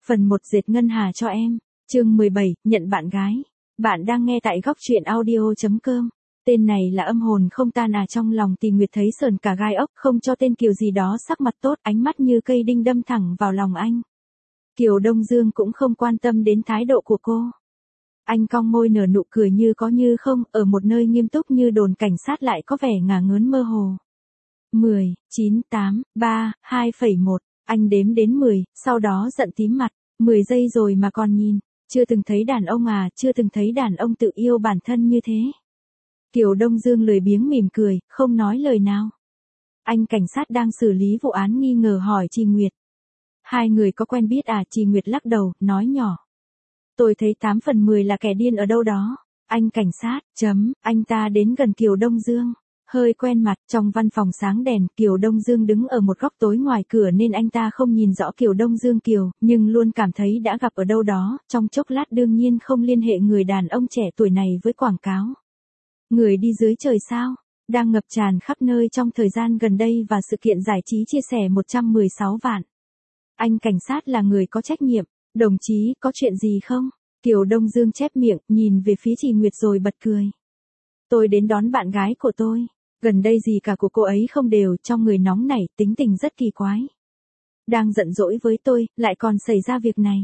Phần 1 dệt ngân hà cho em. Chương 17, nhận bạn gái. Bạn đang nghe tại góc truyện audio.com. Tên này là âm hồn không tan à, trong lòng Thì Nguyệt thấy sờn cả gai ốc, không cho tên Kiều gì đó sắc mặt tốt, ánh mắt như cây đinh đâm thẳng vào lòng anh. Kiều Đông Dương cũng không quan tâm đến thái độ của cô. Anh cong môi nở nụ cười như có như không, ở một nơi nghiêm túc như đồn cảnh sát lại có vẻ ngả ngớn mơ hồ. 10, 9, 8, 3, 2,1. Anh đếm đến 10, sau đó giận tím mặt. 10 giây rồi mà còn nhìn. Chưa từng thấy đàn ông à, chưa từng thấy đàn ông tự yêu bản thân như thế. Kiều Đông Dương lười biếng mỉm cười, không nói lời nào. Anh cảnh sát đang xử lý vụ án nghi ngờ hỏi Trì Nguyệt. Hai người có quen biết à? Trì Nguyệt lắc đầu, nói nhỏ. Tôi thấy 8 phần 10 là kẻ điên ở đâu đó. Anh cảnh sát, anh ta đến gần Kiều Đông Dương. Hơi quen mặt, trong văn phòng sáng đèn, Kiều Đông Dương đứng ở một góc tối ngoài cửa nên anh ta không nhìn rõ Kiều Đông Dương nhưng luôn cảm thấy đã gặp ở đâu đó, trong chốc lát đương nhiên không liên hệ người đàn ông trẻ tuổi này với quảng cáo. Người đi dưới trời sao, đang ngập tràn khắp nơi trong thời gian gần đây và sự kiện giải trí chia sẻ 116 vạn. Anh cảnh sát là người có trách nhiệm, đồng chí có chuyện gì không? Kiều Đông Dương chép miệng, nhìn về phía Trì Nguyệt rồi bật cười. Tôi đến đón bạn gái của tôi. Gần đây gì cả của cô ấy không đều, trong người nóng nảy, tính tình rất kỳ quái. Đang giận dỗi với tôi, lại còn xảy ra việc này.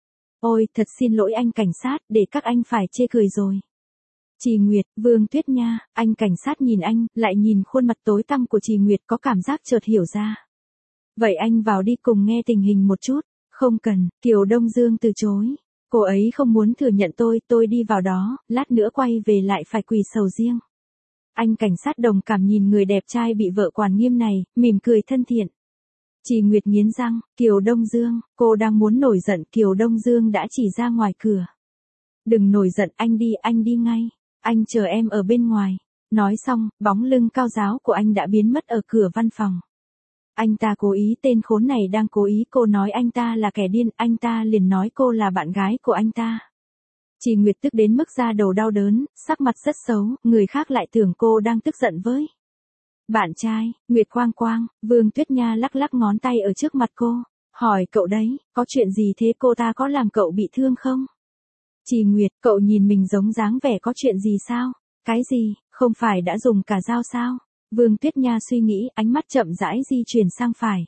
Ôi, thật xin lỗi anh cảnh sát, để các anh phải chê cười rồi. Trì Nguyệt, Vương Tuyết Nha, anh cảnh sát nhìn anh, lại nhìn khuôn mặt tối tăm của Trì Nguyệt có cảm giác chợt hiểu ra. Vậy anh vào đi cùng nghe tình hình một chút. Không cần, Kiều Đông Dương từ chối. Cô ấy không muốn thừa nhận tôi đi vào đó, lát nữa quay về lại phải quỳ sầu riêng. Anh cảnh sát đồng cảm nhìn người đẹp trai bị vợ quản nghiêm này, mỉm cười thân thiện. Trì Nguyệt nghiến răng, Kiều Đông Dương, cô đang muốn nổi giận, Kiều Đông Dương đã chỉ ra ngoài cửa. Đừng nổi giận, anh đi ngay, anh chờ em ở bên ngoài. Nói xong, bóng lưng cao ráo của anh đã biến mất ở cửa văn phòng. Anh ta cố ý, tên khốn này đang cố ý, cô nói anh ta là kẻ điên, anh ta liền nói cô là bạn gái của anh ta. Trì Nguyệt tức đến mức da đầu đau đớn, sắc mặt rất xấu, người khác lại tưởng cô đang tức giận với bạn trai. Nguyệt Quang Quang, Vương Tuyết Nha lắc lắc ngón tay ở trước mặt cô, hỏi cậu đấy, có chuyện gì thế, cô ta có làm cậu bị thương không? Trì Nguyệt, cậu nhìn mình giống dáng vẻ có chuyện gì sao? Cái gì, không phải đã dùng cả dao sao? Vương Tuyết Nha suy nghĩ, ánh mắt chậm rãi di chuyển sang phải.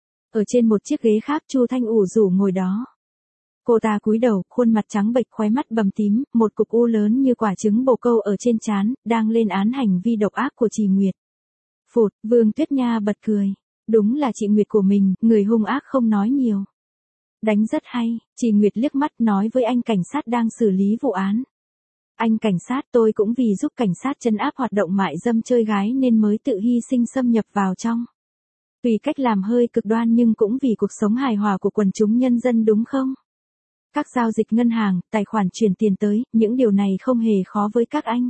Ở trên một chiếc ghế khác Chu Thanh ủ rũ ngồi đó. Cô ta cúi đầu, khuôn mặt trắng bệch, khóe mắt bầm tím, một cục u lớn như quả trứng bồ câu ở trên trán, đang lên án hành vi độc ác của Trì Nguyệt. Phụt, Vương Tuyết Nha bật cười. Đúng là chị Nguyệt của mình, người hung ác không nói nhiều. Đánh rất hay, Trì Nguyệt liếc mắt nói với anh cảnh sát đang xử lý vụ án. Anh cảnh sát, tôi cũng vì giúp cảnh sát trấn áp hoạt động mại dâm chơi gái nên mới tự hy sinh xâm nhập vào trong. Vì cách làm hơi cực đoan nhưng cũng vì cuộc sống hài hòa của quần chúng nhân dân đúng không? Các giao dịch ngân hàng, tài khoản chuyển tiền tới, những điều này không hề khó với các anh.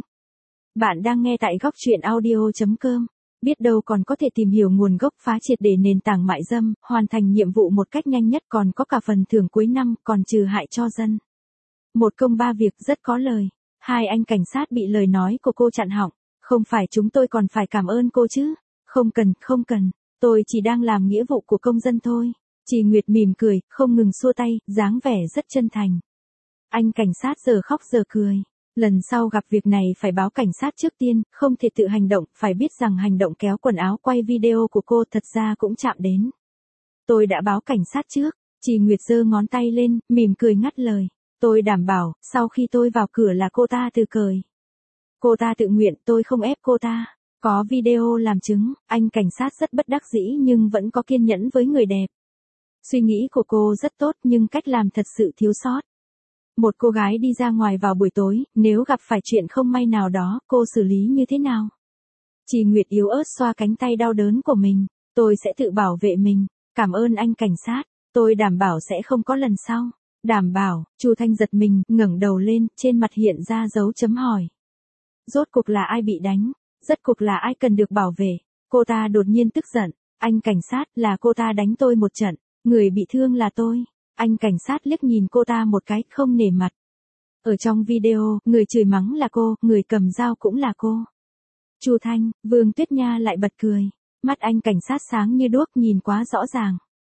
Bạn đang nghe tại góc truyện audio.com. Biết đâu còn có thể tìm hiểu nguồn gốc, phá triệt để nền tảng mại dâm, hoàn thành nhiệm vụ một cách nhanh nhất, còn có cả phần thưởng cuối năm, còn trừ hại cho dân. Một công ba việc, rất có lời. Hai anh cảnh sát bị lời nói của cô chặn họng. Không phải chúng tôi còn phải cảm ơn cô chứ? Không cần, tôi chỉ đang làm nghĩa vụ của công dân thôi. Trì Nguyệt mỉm cười, không ngừng xua tay, dáng vẻ rất chân thành. Anh cảnh sát giờ khóc giờ cười. Lần sau gặp việc này phải báo cảnh sát trước tiên, không thể tự hành động, phải biết rằng hành động kéo quần áo quay video của cô thật ra cũng chạm đến. Tôi đã báo cảnh sát trước. Trì Nguyệt giơ ngón tay lên, mỉm cười ngắt lời. Tôi đảm bảo, sau khi tôi vào cửa là cô ta tự cởi. Cô ta tự nguyện, tôi không ép cô ta. Có video làm chứng, anh cảnh sát rất bất đắc dĩ nhưng vẫn có kiên nhẫn với người đẹp. Suy nghĩ của cô rất tốt nhưng cách làm thật sự thiếu sót. Một cô gái đi ra ngoài vào buổi tối, nếu gặp phải chuyện không may nào đó, cô xử lý như thế nào? Trì Nguyệt yếu ớt xoa cánh tay đau đớn của mình. Tôi sẽ tự bảo vệ mình. Cảm ơn anh cảnh sát. Tôi đảm bảo sẽ không có lần sau. Đảm bảo. Chu Thanh giật mình, ngẩng đầu lên, trên mặt hiện ra dấu chấm hỏi. Rốt cuộc là ai bị đánh? Rốt cuộc là ai cần được bảo vệ? Cô ta đột nhiên tức giận. Anh cảnh sát, là cô ta đánh tôi một trận. Người bị thương là tôi. Anh cảnh sát liếc nhìn cô ta một cái, không nể mặt. Ở trong video, người chửi mắng là cô, người cầm dao cũng là cô. Chu Thanh, Vương Tuyết Nha lại bật cười. Mắt anh cảnh sát sáng như đuốc, nhìn quá rõ ràng.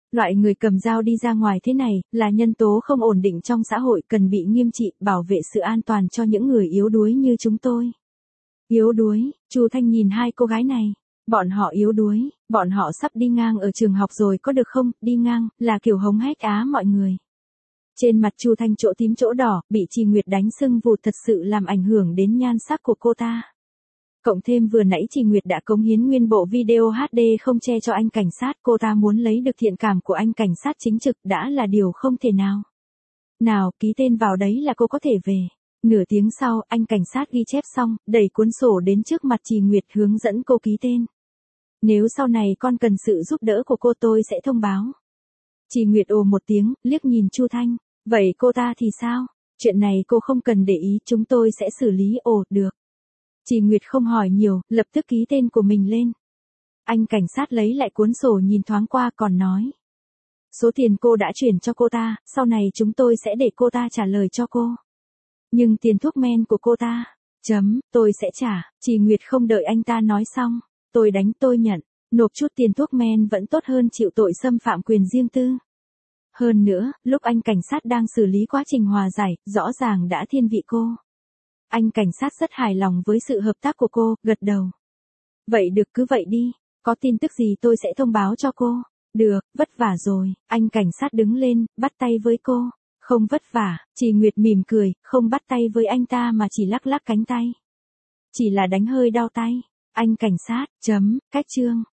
Loại người cầm dao đi ra ngoài thế này, là nhân tố không ổn định trong xã hội, cần bị nghiêm trị, bảo vệ sự an toàn cho những người yếu đuối như chúng tôi. Yếu đuối, Chu Thanh nhìn hai cô gái này. Bọn họ yếu đuối, bọn họ sắp đi ngang ở trường học rồi có được không, đi ngang, là kiểu hống hét á mọi người. Trên mặt Chu Thanh chỗ tím chỗ đỏ, bị Trì Nguyệt đánh sưng vù thật sự làm ảnh hưởng đến nhan sắc của cô ta. Cộng thêm vừa nãy Trì Nguyệt đã cống hiến nguyên bộ video HD không che cho anh cảnh sát, cô ta muốn lấy được thiện cảm của anh cảnh sát chính trực đã là điều không thể nào. Nào, ký tên vào đấy là cô có thể về. Nửa tiếng sau, anh cảnh sát ghi chép xong, đẩy cuốn sổ đến trước mặt Trì Nguyệt hướng dẫn cô ký tên. Nếu sau này con cần sự giúp đỡ của cô tôi sẽ thông báo. Trì Nguyệt ồ một tiếng, liếc nhìn Chu Thanh. Vậy cô ta thì sao? Chuyện này cô không cần để ý, chúng tôi sẽ xử lý. Ồ, được. Trì Nguyệt không hỏi nhiều, lập tức ký tên của mình lên. Anh cảnh sát lấy lại cuốn sổ nhìn thoáng qua còn nói. Số tiền cô đã chuyển cho cô ta, sau này chúng tôi sẽ để cô ta trả lời cho cô. Nhưng tiền thuốc men của cô ta, tôi sẽ trả. Trì Nguyệt không đợi anh ta nói xong. Tôi đánh tôi nhận, nộp chút tiền thuốc men vẫn tốt hơn chịu tội xâm phạm quyền riêng tư. Hơn nữa, lúc anh cảnh sát đang xử lý quá trình hòa giải, rõ ràng đã thiên vị cô. Anh cảnh sát rất hài lòng với sự hợp tác của cô, gật đầu. Vậy được cứ vậy đi, có tin tức gì tôi sẽ thông báo cho cô. Được, vất vả rồi, anh cảnh sát đứng lên, bắt tay với cô. Không vất vả, Trì Nguyệt mỉm cười, không bắt tay với anh ta mà chỉ lắc lắc cánh tay. Chỉ là đánh hơi đau tay. Anh cảnh sát, cách chương.